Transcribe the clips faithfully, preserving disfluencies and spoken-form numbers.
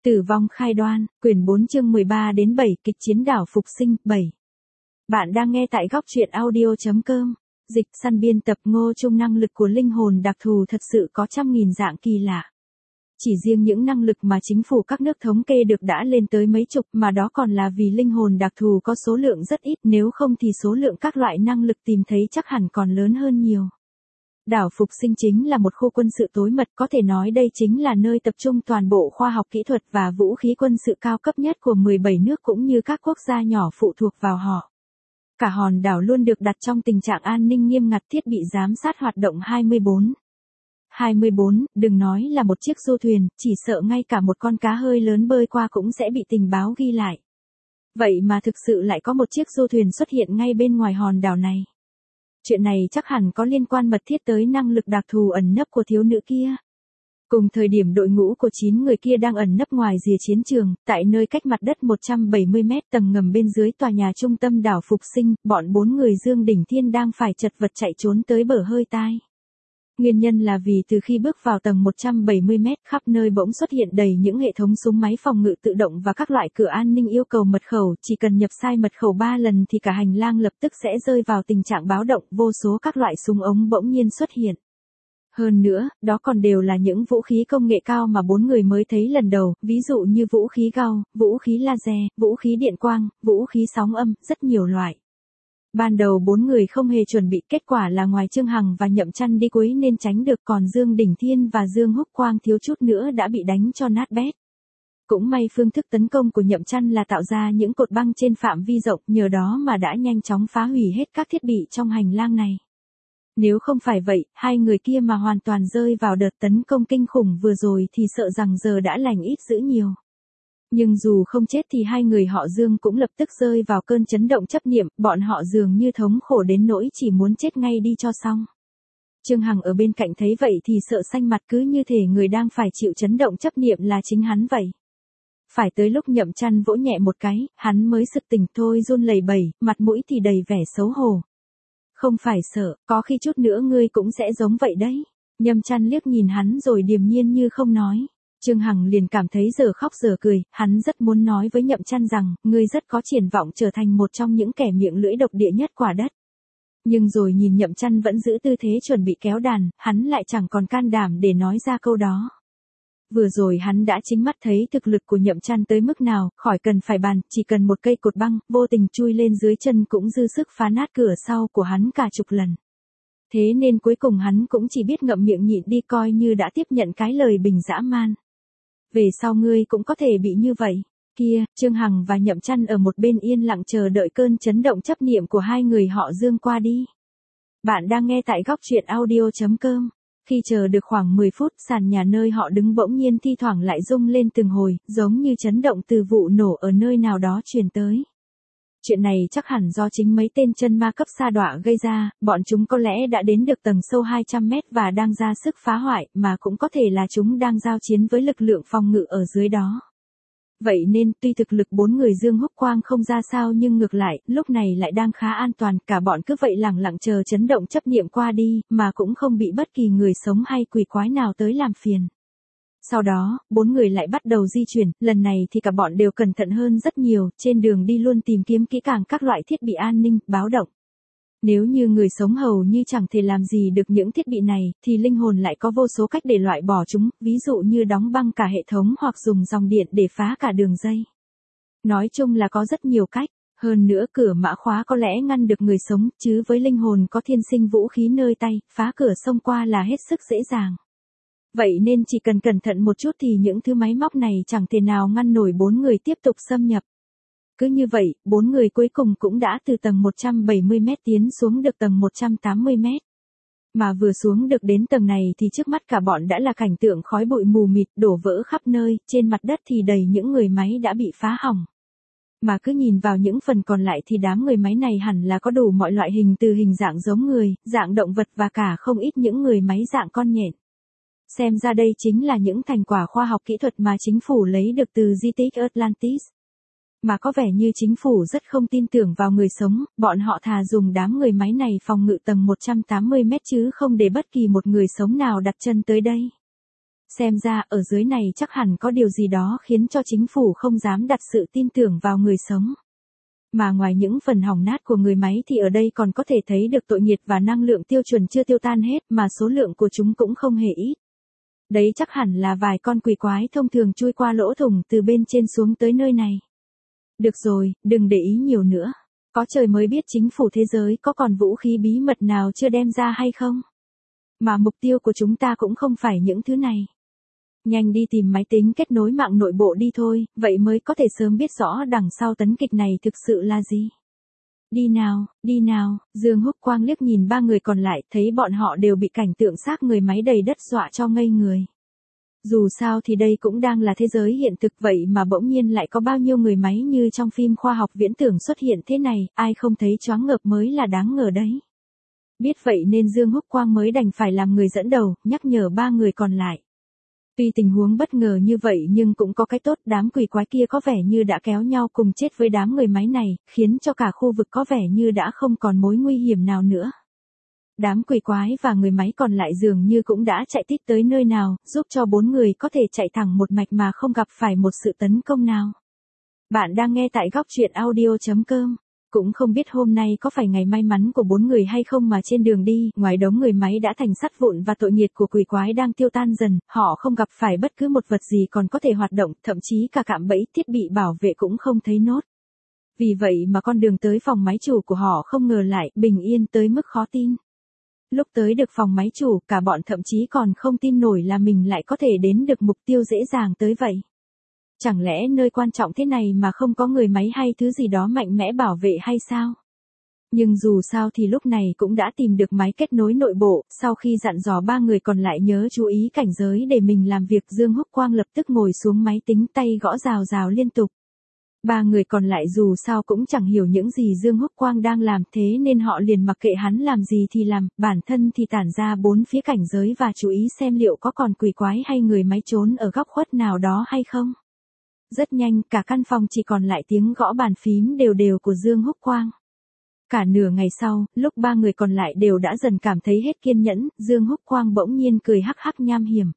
Tử vong khai đoan, quyển bốn chương mười ba đến bảy, kịch chiến đảo phục sinh, bảy. Bạn đang nghe tại góc truyện audio chấm com. Dịch săn biên tập Ngô Trung. Năng lực của linh hồn đặc thù thật sự có trăm nghìn dạng kỳ lạ. Chỉ riêng những năng lực mà chính phủ các nước thống kê được đã lên tới mấy chục, mà đó còn là vì linh hồn đặc thù có số lượng rất ít, nếu không thì số lượng các loại năng lực tìm thấy chắc hẳn còn lớn hơn nhiều. Đảo phục sinh chính là một khu quân sự tối mật, có thể nói đây chính là nơi tập trung toàn bộ khoa học kỹ thuật và vũ khí quân sự cao cấp nhất của mười bảy nước cũng như các quốc gia nhỏ phụ thuộc vào họ. Cả hòn đảo luôn được đặt trong tình trạng an ninh nghiêm ngặt, thiết bị giám sát hoạt động hai mươi bốn. hai mươi bốn, đừng nói là một chiếc du thuyền, chỉ sợ ngay cả một con cá hơi lớn bơi qua cũng sẽ bị tình báo ghi lại. Vậy mà thực sự lại có một chiếc du thuyền xuất hiện ngay bên ngoài hòn đảo này. Chuyện này chắc hẳn có liên quan mật thiết tới năng lực đặc thù ẩn nấp của thiếu nữ kia. Cùng thời điểm đội ngũ của chín người kia đang ẩn nấp ngoài rìa chiến trường, tại nơi cách mặt đất một trăm bảy mươi mét tầng ngầm bên dưới tòa nhà trung tâm đảo phục sinh, bọn bốn người Dương Đỉnh Thiên đang phải chật vật chạy trốn tới bờ hơi tai. Nguyên nhân là vì từ khi bước vào tầng một trăm bảy mươi mét, khắp nơi bỗng xuất hiện đầy những hệ thống súng máy phòng ngự tự động và các loại cửa an ninh yêu cầu mật khẩu, chỉ cần nhập sai mật khẩu ba lần thì cả hành lang lập tức sẽ rơi vào tình trạng báo động, vô số các loại súng ống bỗng nhiên xuất hiện. Hơn nữa, đó còn đều là những vũ khí công nghệ cao mà bốn người mới thấy lần đầu, ví dụ như vũ khí gao, vũ khí laser, vũ khí điện quang, vũ khí sóng âm, rất nhiều loại. Ban đầu bốn người không hề chuẩn bị, kết quả là ngoài Trương Hằng và Nhậm Chăn đi cuối nên tránh được, còn Dương Đỉnh Thiên và Dương Húc Quang thiếu chút nữa đã bị đánh cho nát bét. Cũng may phương thức tấn công của Nhậm Chăn là tạo ra những cột băng trên phạm vi rộng, nhờ đó mà đã nhanh chóng phá hủy hết các thiết bị trong hành lang này. Nếu không phải vậy, hai người kia mà hoàn toàn rơi vào đợt tấn công kinh khủng vừa rồi thì sợ rằng giờ đã lành ít dữ nhiều. Nhưng dù không chết thì hai người họ Dương cũng lập tức rơi vào cơn chấn động chấp niệm, bọn họ dường như thống khổ đến nỗi chỉ muốn chết ngay đi cho xong. Trương Hằng ở bên cạnh thấy vậy thì sợ xanh mặt, cứ như thể người đang phải chịu chấn động chấp niệm là chính hắn vậy. Phải tới lúc Nhậm Chăn vỗ nhẹ một cái, hắn mới sực tỉnh, thôi run lẩy bẩy, mặt mũi thì đầy vẻ xấu hổ. Không phải sợ, có khi chút nữa ngươi cũng sẽ giống vậy đấy. Nhậm Chăn liếc nhìn hắn rồi điềm nhiên như không nói. Trương Hằng liền cảm thấy giờ khóc giờ cười, hắn rất muốn nói với Nhậm Chăn rằng, ngươi rất có triển vọng trở thành một trong những kẻ miệng lưỡi độc địa nhất quả đất. Nhưng rồi nhìn Nhậm Chăn vẫn giữ tư thế chuẩn bị kéo đàn, hắn lại chẳng còn can đảm để nói ra câu đó. Vừa rồi hắn đã chính mắt thấy thực lực của Nhậm Chăn tới mức nào, khỏi cần phải bàn, chỉ cần một cây cột băng, vô tình chui lên dưới chân cũng dư sức phá nát cửa sau của hắn cả chục lần. Thế nên cuối cùng hắn cũng chỉ biết ngậm miệng nhịn đi, coi như đã tiếp nhận cái lời bình dã man. Về sau ngươi cũng có thể bị như vậy. Kia, Trương Hằng và Nhậm Chăn ở một bên yên lặng chờ đợi cơn chấn động chấp niệm của hai người họ Dương qua đi. Bạn đang nghe tại góc truyện audio chấm com. Khi chờ được khoảng mười phút, sàn nhà nơi họ đứng bỗng nhiên thi thoảng lại rung lên từng hồi, giống như chấn động từ vụ nổ ở nơi nào đó truyền tới. Chuyện này chắc hẳn do chính mấy tên chân ma cấp sa đọa gây ra, bọn chúng có lẽ đã đến được tầng sâu hai trăm mét và đang ra sức phá hoại, mà cũng có thể là chúng đang giao chiến với lực lượng phòng ngự ở dưới đó. Vậy nên, tuy thực lực bốn người Dương Húc Quang không ra sao nhưng ngược lại, lúc này lại đang khá an toàn, cả bọn cứ vậy lẳng lặng chờ chấn động chấp niệm qua đi, mà cũng không bị bất kỳ người sống hay quỷ quái nào tới làm phiền. Sau đó, bốn người lại bắt đầu di chuyển, lần này thì cả bọn đều cẩn thận hơn rất nhiều, trên đường đi luôn tìm kiếm kỹ càng các loại thiết bị an ninh, báo động. Nếu như người sống hầu như chẳng thể làm gì được những thiết bị này, thì linh hồn lại có vô số cách để loại bỏ chúng, ví dụ như đóng băng cả hệ thống hoặc dùng dòng điện để phá cả đường dây. Nói chung là có rất nhiều cách, hơn nữa cửa mã khóa có lẽ ngăn được người sống, chứ với linh hồn có thiên sinh vũ khí nơi tay, phá cửa xông qua là hết sức dễ dàng. Vậy nên chỉ cần cẩn thận một chút thì những thứ máy móc này chẳng thể nào ngăn nổi bốn người tiếp tục xâm nhập. Cứ như vậy, bốn người cuối cùng cũng đã từ tầng một trăm bảy mươi mét tiến xuống được tầng một trăm tám mươi mét. Mà vừa xuống được đến tầng này thì trước mắt cả bọn đã là cảnh tượng khói bụi mù mịt đổ vỡ khắp nơi, trên mặt đất thì đầy những người máy đã bị phá hỏng. Mà cứ nhìn vào những phần còn lại thì đám người máy này hẳn là có đủ mọi loại hình, từ hình dạng giống người, dạng động vật và cả không ít những người máy dạng con nhện. Xem ra đây chính là những thành quả khoa học kỹ thuật mà chính phủ lấy được từ di tích Atlantis. Mà có vẻ như chính phủ rất không tin tưởng vào người sống, bọn họ thà dùng đám người máy này phòng ngự tầng một trăm tám mươi mét chứ không để bất kỳ một người sống nào đặt chân tới đây. Xem ra ở dưới này chắc hẳn có điều gì đó khiến cho chính phủ không dám đặt sự tin tưởng vào người sống. Mà ngoài những phần hỏng nát của người máy thì ở đây còn có thể thấy được tội nhiệt và năng lượng tiêu chuẩn chưa tiêu tan hết mà số lượng của chúng cũng không hề ít. Đấy chắc hẳn là vài con quỷ quái thông thường chui qua lỗ thủng từ bên trên xuống tới nơi này. Được rồi, đừng để ý nhiều nữa. Có trời mới biết chính phủ thế giới có còn vũ khí bí mật nào chưa đem ra hay không. Mà mục tiêu của chúng ta cũng không phải những thứ này. Nhanh đi tìm máy tính kết nối mạng nội bộ đi thôi, vậy mới có thể sớm biết rõ đằng sau tấn kịch này thực sự là gì. Đi nào, đi nào, Dương Húc Quang liếc nhìn ba người còn lại, thấy bọn họ đều bị cảnh tượng xác người máy đầy đất dọa cho ngây người. Dù sao thì đây cũng đang là thế giới hiện thực vậy mà bỗng nhiên lại có bao nhiêu người máy như trong phim khoa học viễn tưởng xuất hiện thế này, ai không thấy choáng ngợp mới là đáng ngờ đấy. Biết vậy nên Dương Húc Quang mới đành phải làm người dẫn đầu, nhắc nhở ba người còn lại. Tuy tình huống bất ngờ như vậy nhưng cũng có cái tốt, đám quỷ quái kia có vẻ như đã kéo nhau cùng chết với đám người máy này, khiến cho cả khu vực có vẻ như đã không còn mối nguy hiểm nào nữa. Đám quỷ quái và người máy còn lại dường như cũng đã chạy tít tới nơi nào, giúp cho bốn người có thể chạy thẳng một mạch mà không gặp phải một sự tấn công nào. Bạn đang nghe tại góc truyện audio chấm com. Cũng không biết hôm nay có phải ngày may mắn của bốn người hay không mà trên đường đi, ngoài đống người máy đã thành sắt vụn và tội nhiệt của quỷ quái đang tiêu tan dần, họ không gặp phải bất cứ một vật gì còn có thể hoạt động, thậm chí cả cạm bẫy thiết bị bảo vệ cũng không thấy nốt. Vì vậy mà con đường tới phòng máy chủ của họ không ngờ lại bình yên tới mức khó tin. Lúc tới được phòng máy chủ, cả bọn thậm chí còn không tin nổi là mình lại có thể đến được mục tiêu dễ dàng tới vậy. Chẳng lẽ nơi quan trọng thế này mà không có người máy hay thứ gì đó mạnh mẽ bảo vệ hay sao? Nhưng dù sao thì lúc này cũng đã tìm được máy kết nối nội bộ, sau khi dặn dò ba người còn lại nhớ chú ý cảnh giới để mình làm việc, Dương Húc Quang lập tức ngồi xuống máy tính, tay gõ rào rào liên tục. Ba người còn lại dù sao cũng chẳng hiểu những gì Dương Húc Quang đang làm, thế nên họ liền mặc kệ hắn làm gì thì làm, bản thân thì tản ra bốn phía cảnh giới và chú ý xem liệu có còn quỷ quái hay người máy trốn ở góc khuất nào đó hay không. Rất nhanh, cả căn phòng chỉ còn lại tiếng gõ bàn phím đều đều của Dương Húc Quang. Cả nửa ngày sau, lúc ba người còn lại đều đã dần cảm thấy hết kiên nhẫn, Dương Húc Quang bỗng nhiên cười hắc hắc nham hiểm.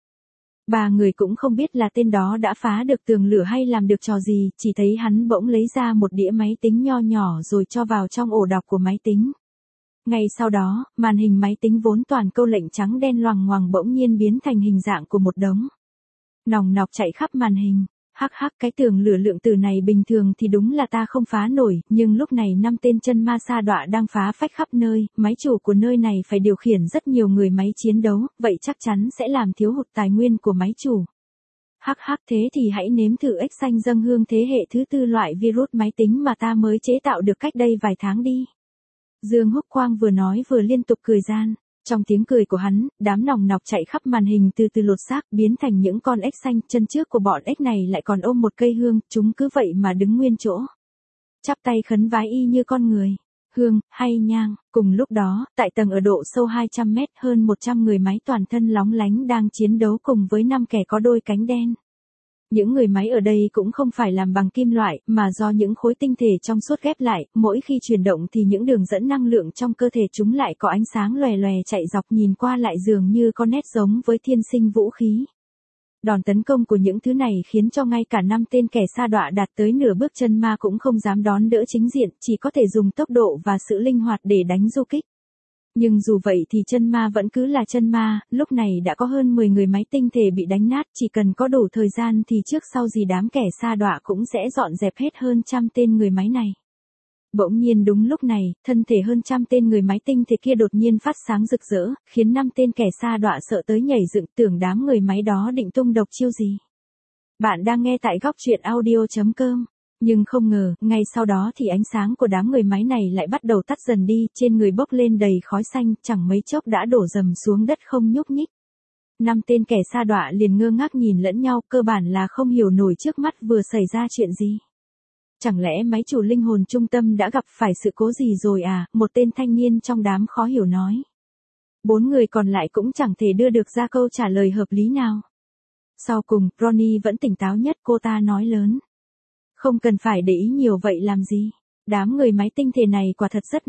Ba người cũng không biết là tên đó đã phá được tường lửa hay làm được trò gì, chỉ thấy hắn bỗng lấy ra một đĩa máy tính nho nhỏ rồi cho vào trong ổ đọc của máy tính. Ngay sau đó, màn hình máy tính vốn toàn câu lệnh trắng đen loằng ngoằng bỗng nhiên biến thành hình dạng của một đống nòng nọc chạy khắp màn hình. Hắc hắc, cái tường lửa lượng tử này bình thường thì đúng là ta không phá nổi, nhưng lúc này năm tên chân ma sa đọa đang phá phách khắp nơi, máy chủ của nơi này phải điều khiển rất nhiều người máy chiến đấu, vậy chắc chắn sẽ làm thiếu hụt tài nguyên của máy chủ. Hắc hắc, thế thì hãy nếm thử ếch xanh dâng hương thế hệ thứ tư loại virus máy tính mà ta mới chế tạo được cách đây vài tháng đi. Dương Húc Quang vừa nói vừa liên tục cười gian. Trong tiếng cười của hắn, đám nòng nọc chạy khắp màn hình từ từ lột xác biến thành những con ếch xanh, chân trước của bọn ếch này lại còn ôm một cây hương, chúng cứ vậy mà đứng nguyên chỗ. Chắp tay khấn vái y như con người. Hương, hay nhang, cùng lúc đó, tại tầng ở độ sâu hai trăm mét hơn một trăm người máy toàn thân lóng lánh đang chiến đấu cùng với năm kẻ có đôi cánh đen. Những người máy ở đây cũng không phải làm bằng kim loại, mà do những khối tinh thể trong suốt ghép lại, mỗi khi chuyển động thì những đường dẫn năng lượng trong cơ thể chúng lại có ánh sáng lòe lòe chạy dọc, nhìn qua lại dường như có nét giống với thiên sinh vũ khí. Đòn tấn công của những thứ này khiến cho ngay cả năm tên kẻ sa đọa đạt tới nửa bước chân ma cũng không dám đón đỡ chính diện, chỉ có thể dùng tốc độ và sự linh hoạt để đánh du kích. Nhưng dù vậy thì chân ma vẫn cứ là chân ma, lúc này đã có hơn mười người máy tinh thể bị đánh nát, chỉ cần có đủ thời gian thì trước sau gì đám kẻ sa đọa cũng sẽ dọn dẹp hết hơn trăm tên người máy này. Bỗng nhiên đúng lúc này, thân thể hơn trăm tên người máy tinh thể kia đột nhiên phát sáng rực rỡ, khiến năm tên kẻ sa đọa sợ tới nhảy dựng, tưởng đám người máy đó định tung độc chiêu gì. Bạn đang nghe tại góc truyện audio chấm com. Nhưng không ngờ, ngay sau đó thì ánh sáng của đám người máy này lại bắt đầu tắt dần đi, trên người bốc lên đầy khói xanh, chẳng mấy chốc đã đổ dầm xuống đất không nhúc nhích. Năm tên kẻ sa đọa liền ngơ ngác nhìn lẫn nhau, cơ bản là không hiểu nổi trước mắt vừa xảy ra chuyện gì. Chẳng lẽ máy chủ linh hồn trung tâm đã gặp phải sự cố gì rồi à, một tên thanh niên trong đám khó hiểu nói. Bốn người còn lại cũng chẳng thể đưa được ra câu trả lời hợp lý nào. Sau cùng, Ronnie vẫn tỉnh táo nhất, cô ta nói lớn. Không cần phải để ý nhiều vậy làm gì. Đám người máy tinh thể này quả thật rất mạnh.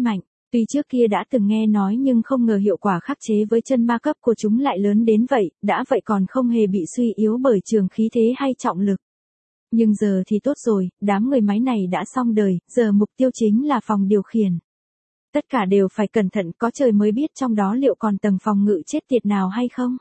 Tuy trước kia đã từng nghe nói nhưng không ngờ hiệu quả khắc chế với chân ma cấp của chúng lại lớn đến vậy, đã vậy còn không hề bị suy yếu bởi trường khí thế hay trọng lực. Nhưng giờ thì tốt rồi, đám người máy này đã xong đời, giờ mục tiêu chính là phòng điều khiển. Tất cả đều phải cẩn thận, có trời mới biết trong đó liệu còn tầng phòng ngự chết tiệt nào hay không.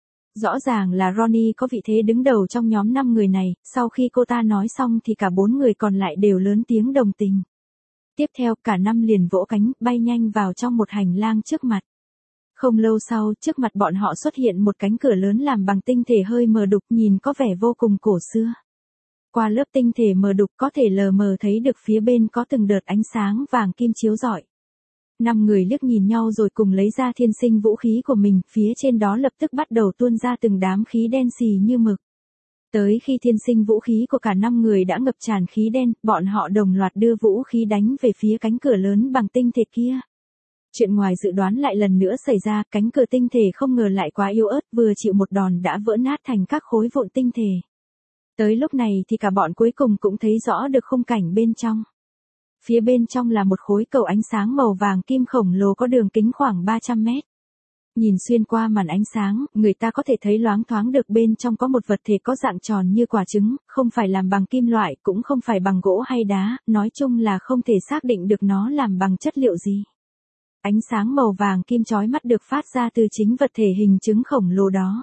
Rõ ràng là Ronnie có vị thế đứng đầu trong nhóm năm người này, sau khi cô ta nói xong thì cả bốn người còn lại đều lớn tiếng đồng tình. Tiếp theo cả năm liền vỗ cánh, bay nhanh vào trong một hành lang trước mặt. Không lâu sau, trước mặt bọn họ xuất hiện một cánh cửa lớn làm bằng tinh thể hơi mờ đục nhìn có vẻ vô cùng cổ xưa. Qua lớp tinh thể mờ đục có thể lờ mờ thấy được phía bên có từng đợt ánh sáng vàng kim chiếu rọi. Năm người liếc nhìn nhau rồi cùng lấy ra thiên sinh vũ khí của mình, phía trên đó lập tức bắt đầu tuôn ra từng đám khí đen xì như mực. Tới khi thiên sinh vũ khí của cả năm người đã ngập tràn khí đen, bọn họ đồng loạt đưa vũ khí đánh về phía cánh cửa lớn bằng tinh thể kia. Chuyện ngoài dự đoán lại lần nữa xảy ra, cánh cửa tinh thể không ngờ lại quá yếu ớt, vừa chịu một đòn đã vỡ nát thành các khối vụn tinh thể. Tới lúc này thì cả bọn cuối cùng cũng thấy rõ được khung cảnh bên trong. Phía bên trong là một khối cầu ánh sáng màu vàng kim khổng lồ có đường kính khoảng ba trăm mét. Nhìn xuyên qua màn ánh sáng, người ta có thể thấy loáng thoáng được bên trong có một vật thể có dạng tròn như quả trứng, không phải làm bằng kim loại, cũng không phải bằng gỗ hay đá, nói chung là không thể xác định được nó làm bằng chất liệu gì. Ánh sáng màu vàng kim chói mắt được phát ra từ chính vật thể hình trứng khổng lồ đó.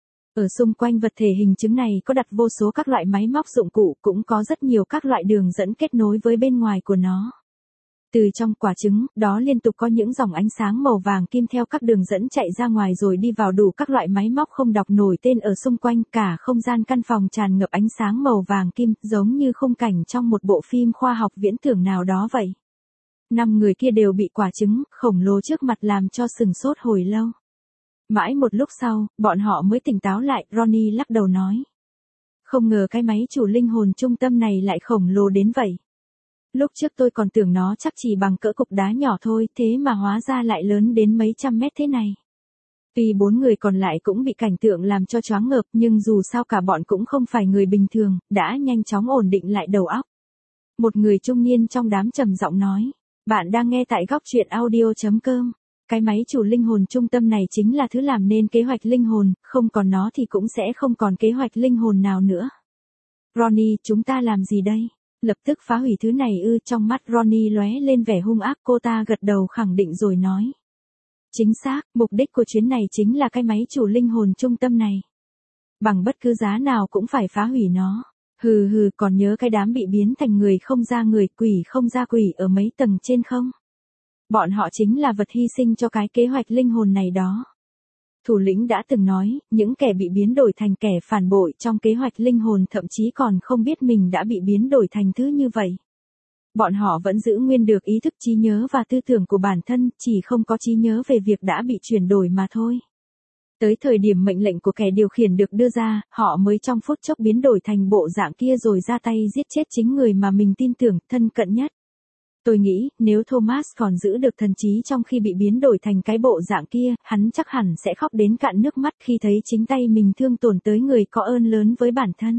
Ở xung quanh vật thể hình trứng này có đặt vô số các loại máy móc dụng cụ, cũng có rất nhiều các loại đường dẫn kết nối với bên ngoài của nó. Từ trong quả trứng, đó liên tục có những dòng ánh sáng màu vàng kim theo các đường dẫn chạy ra ngoài rồi đi vào đủ các loại máy móc không đọc nổi tên ở xung quanh, cả không gian căn phòng tràn ngập ánh sáng màu vàng kim, giống như khung cảnh trong một bộ phim khoa học viễn tưởng nào đó vậy. Năm người kia đều bị quả trứng khổng lồ trước mặt làm cho sừng sốt hồi lâu. Mãi một lúc sau, bọn họ mới tỉnh táo lại, Ronnie lắc đầu nói. Không ngờ cái máy chủ linh hồn trung tâm này lại khổng lồ đến vậy. Lúc trước tôi còn tưởng nó chắc chỉ bằng cỡ cục đá nhỏ thôi, thế mà hóa ra lại lớn đến mấy trăm mét thế này. Tuy bốn người còn lại cũng bị cảnh tượng làm cho choáng ngợp, nhưng dù sao cả bọn cũng không phải người bình thường, đã nhanh chóng ổn định lại đầu óc. Một người trung niên trong đám trầm giọng nói, bạn đang nghe tại góc truyện audio chấm com. Cái máy chủ linh hồn trung tâm này chính là thứ làm nên kế hoạch linh hồn, không còn nó thì cũng sẽ không còn kế hoạch linh hồn nào nữa. Ronnie, chúng ta làm gì đây? Lập tức phá hủy thứ này ư? Trong mắt Ronnie lóe lên vẻ hung ác, cô ta gật đầu khẳng định rồi nói. Chính xác, mục đích của chuyến này chính là cái máy chủ linh hồn trung tâm này. Bằng bất cứ giá nào cũng phải phá hủy nó. Hừ hừ, còn nhớ cái đám bị biến thành người không ra người, quỷ không ra quỷ ở mấy tầng trên không? Bọn họ chính là vật hy sinh cho cái kế hoạch linh hồn này đó. Thủ lĩnh đã từng nói, những kẻ bị biến đổi thành kẻ phản bội trong kế hoạch linh hồn thậm chí còn không biết mình đã bị biến đổi thành thứ như vậy. Bọn họ vẫn giữ nguyên được ý thức, trí nhớ và tư tưởng của bản thân, chỉ không có trí nhớ về việc đã bị chuyển đổi mà thôi. Tới thời điểm mệnh lệnh của kẻ điều khiển được đưa ra, họ mới trong phút chốc biến đổi thành bộ dạng kia rồi ra tay giết chết chính người mà mình tin tưởng, thân cận nhất. Tôi nghĩ, nếu Thomas còn giữ được thần trí trong khi bị biến đổi thành cái bộ dạng kia, hắn chắc hẳn sẽ khóc đến cạn nước mắt khi thấy chính tay mình thương tổn tới người có ơn lớn với bản thân.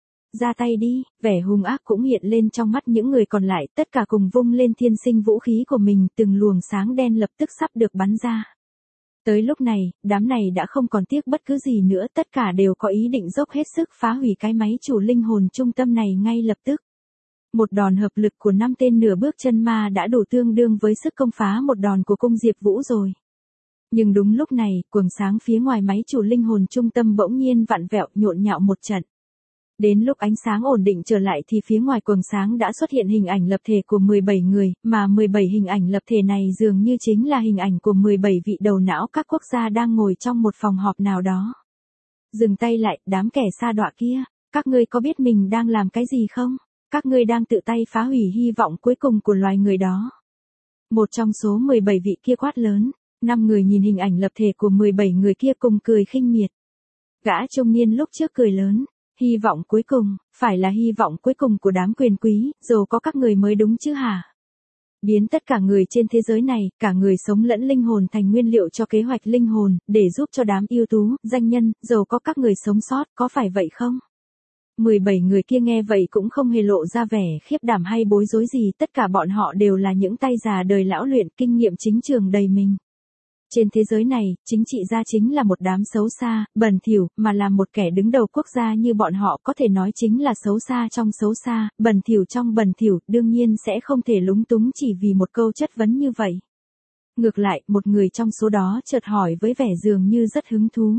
Ra tay đi, vẻ hung ác cũng hiện lên trong mắt những người còn lại, tất cả cùng vung lên thiên sinh vũ khí của mình, từng luồng sáng đen lập tức sắp được bắn ra. Tới lúc này, đám này đã không còn tiếc bất cứ gì nữa, tất cả đều có ý định dốc hết sức phá hủy cái máy chủ linh hồn trung tâm này ngay lập tức. Một đòn hợp lực của năm tên nửa bước chân ma đã đủ tương đương với sức công phá một đòn của cung Diệp Vũ rồi. Nhưng đúng lúc này, quầng sáng phía ngoài máy chủ linh hồn trung tâm bỗng nhiên vặn vẹo nhộn nhạo một trận. Đến lúc ánh sáng ổn định trở lại thì phía ngoài quầng sáng đã xuất hiện hình ảnh lập thể của mười bảy người, mà mười bảy hình ảnh lập thể này dường như chính là hình ảnh của mười bảy vị đầu não các quốc gia đang ngồi trong một phòng họp nào đó. Dừng tay lại, đám kẻ sa đọa kia, các ngươi có biết mình đang làm cái gì không? Các ngươi đang tự tay phá hủy hy vọng cuối cùng của loài người đó. Một trong số mười bảy vị kia quát lớn, năm người nhìn hình ảnh lập thể của mười bảy người kia cùng cười khinh miệt. Gã trung niên lúc trước cười lớn, hy vọng cuối cùng, phải là hy vọng cuối cùng của đám quyền quý, dù có các người mới đúng chứ hả? Biến tất cả người trên thế giới này, cả người sống lẫn linh hồn thành nguyên liệu cho kế hoạch linh hồn, để giúp cho đám ưu tú, danh nhân, giàu có các người sống sót, có phải vậy không? mười bảy người kia nghe vậy cũng không hề lộ ra vẻ khiếp đảm hay bối rối gì, tất cả bọn họ đều là những tay già đời lão luyện, kinh nghiệm chính trường đầy mình. Trên thế giới này, chính trị gia chính là một đám xấu xa, bẩn thỉu, mà là một kẻ đứng đầu quốc gia như bọn họ có thể nói chính là xấu xa trong xấu xa, bẩn thỉu trong bẩn thỉu, đương nhiên sẽ không thể lúng túng chỉ vì một câu chất vấn như vậy. Ngược lại, một người trong số đó chợt hỏi với vẻ dường như rất hứng thú.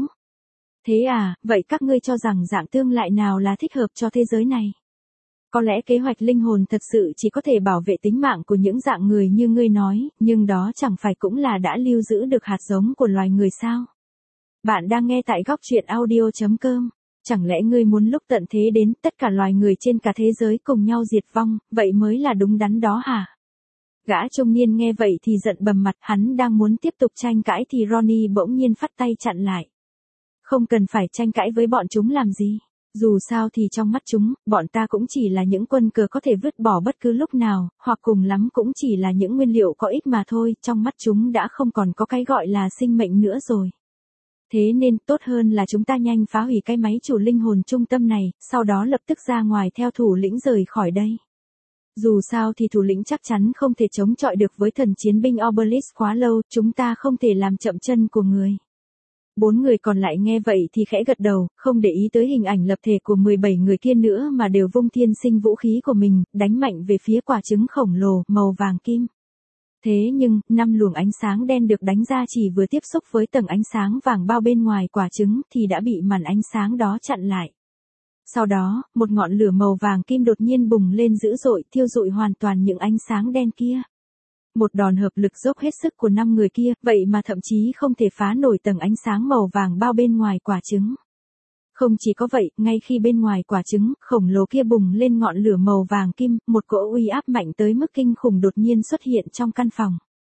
Thế à, vậy các ngươi cho rằng dạng tương lại nào là thích hợp cho thế giới này? Có lẽ kế hoạch linh hồn thật sự chỉ có thể bảo vệ tính mạng của những dạng người như ngươi nói, nhưng đó chẳng phải cũng là đã lưu giữ được hạt giống của loài người sao? Bạn đang nghe tại góc truyện audio chấm com. Chẳng lẽ ngươi muốn lúc tận thế đến tất cả loài người trên cả thế giới cùng nhau diệt vong, vậy mới là đúng đắn đó hả? Gã trung niên nghe vậy thì giận bầm mặt, hắn đang muốn tiếp tục tranh cãi thì Ronnie bỗng nhiên phất tay chặn lại. Không cần phải tranh cãi với bọn chúng làm gì. Dù sao thì trong mắt chúng, bọn ta cũng chỉ là những quân cờ có thể vứt bỏ bất cứ lúc nào, hoặc cùng lắm cũng chỉ là những nguyên liệu có ích mà thôi, trong mắt chúng đã không còn có cái gọi là sinh mệnh nữa rồi. Thế nên tốt hơn là chúng ta nhanh phá hủy cái máy chủ linh hồn trung tâm này, sau đó lập tức ra ngoài theo thủ lĩnh rời khỏi đây. Dù sao thì thủ lĩnh chắc chắn không thể chống chọi được với thần chiến binh Obelisk quá lâu, chúng ta không thể làm chậm chân của người. Bốn người còn lại nghe vậy thì khẽ gật đầu, không để ý tới hình ảnh lập thể của mười bảy người kia nữa mà đều vung thiên sinh vũ khí của mình, đánh mạnh về phía quả trứng khổng lồ, màu vàng kim. Thế nhưng, năm luồng ánh sáng đen được đánh ra chỉ vừa tiếp xúc với tầng ánh sáng vàng bao bên ngoài quả trứng thì đã bị màn ánh sáng đó chặn lại. Sau đó, một ngọn lửa màu vàng kim đột nhiên bùng lên dữ dội, thiêu rụi hoàn toàn những ánh sáng đen kia. Một đòn hợp lực dốc hết sức của năm người kia, vậy mà thậm chí không thể phá nổi tầng ánh sáng màu vàng bao bên ngoài quả trứng. Không chỉ có vậy, ngay khi bên ngoài quả trứng khổng lồ kia bùng lên ngọn lửa màu vàng kim, một cỗ uy áp mạnh tới mức kinh khủng đột nhiên xuất hiện trong căn phòng.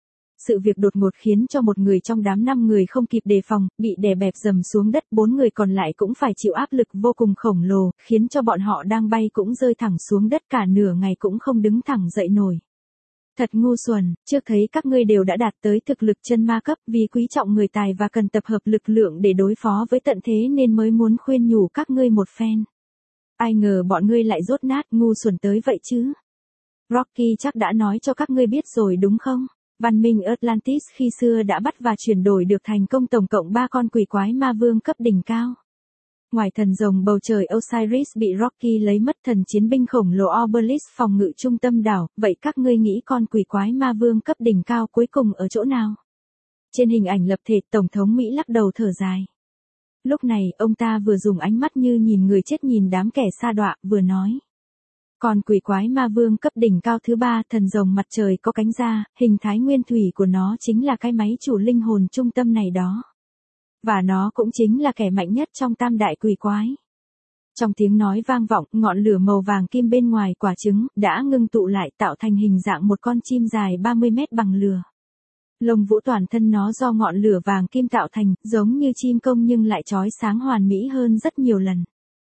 Sự việc đột ngột khiến cho một người trong đám năm người không kịp đề phòng, bị đè bẹp dầm xuống đất, bốn người còn lại cũng phải chịu áp lực vô cùng khổng lồ, khiến cho bọn họ đang bay cũng rơi thẳng xuống đất, cả nửa ngày cũng không đứng thẳng dậy nổi. Thật ngu xuẩn, trước thấy các ngươi đều đã đạt tới thực lực chân ma cấp, vì quý trọng người tài và cần tập hợp lực lượng để đối phó với tận thế nên mới muốn khuyên nhủ các ngươi một phen. Ai ngờ bọn ngươi lại dốt nát, ngu xuẩn tới vậy chứ. Rocky chắc đã nói cho các ngươi biết rồi đúng không? Văn minh Atlantis khi xưa đã bắt và chuyển đổi được thành công tổng cộng ba con quỷ quái ma vương cấp đỉnh cao. Ngoài thần rồng bầu trời Osiris bị Rocky lấy mất, thần chiến binh khổng lồ Obelisk phòng ngự trung tâm đảo, vậy các ngươi nghĩ con quỷ quái ma vương cấp đỉnh cao cuối cùng ở chỗ nào? Trên hình ảnh lập thể, Tổng thống Mỹ lắc đầu thở dài. Lúc này, ông ta vừa dùng ánh mắt như nhìn người chết nhìn đám kẻ sa đọa, vừa nói. Còn quỷ quái ma vương cấp đỉnh cao thứ ba, thần rồng mặt trời có cánh ra, hình thái nguyên thủy của nó chính là cái máy chủ linh hồn trung tâm này đó. Và nó cũng chính là kẻ mạnh nhất trong tam đại quỷ quái. Trong tiếng nói vang vọng, ngọn lửa màu vàng kim bên ngoài quả trứng đã ngưng tụ lại, tạo thành hình dạng một con chim dài ba mươi mét bằng lửa. Lông vũ toàn thân nó do ngọn lửa vàng kim tạo thành, giống như chim công nhưng lại chói sáng hoàn mỹ hơn rất nhiều lần.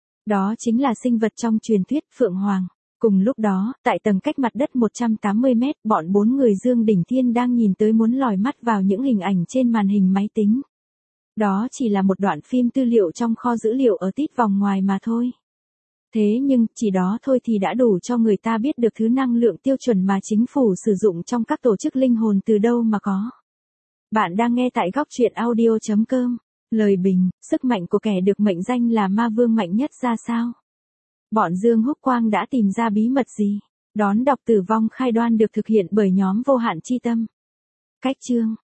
Đó chính là sinh vật trong truyền thuyết Phượng Hoàng. Cùng lúc đó, tại tầng cách mặt đất một trăm tám mươi mét, bọn bốn người Dương Đỉnh Thiên đang nhìn tới muốn lòi mắt vào những hình ảnh trên màn hình máy tính. Đó chỉ là một đoạn phim tư liệu trong kho dữ liệu ở tít vòng ngoài mà thôi. Thế nhưng, chỉ đó thôi thì đã đủ cho người ta biết được thứ năng lượng tiêu chuẩn mà chính phủ sử dụng trong các tổ chức linh hồn từ đâu mà có. Bạn đang nghe tại góc truyện audio chấm com. Lời bình, sức mạnh của kẻ được mệnh danh là ma vương mạnh nhất ra sao? Bọn Dương Húc Quang đã tìm ra bí mật gì? Đón đọc Tử vong khai đoan được thực hiện bởi nhóm Vô Hạn Chi Tâm. Cách chương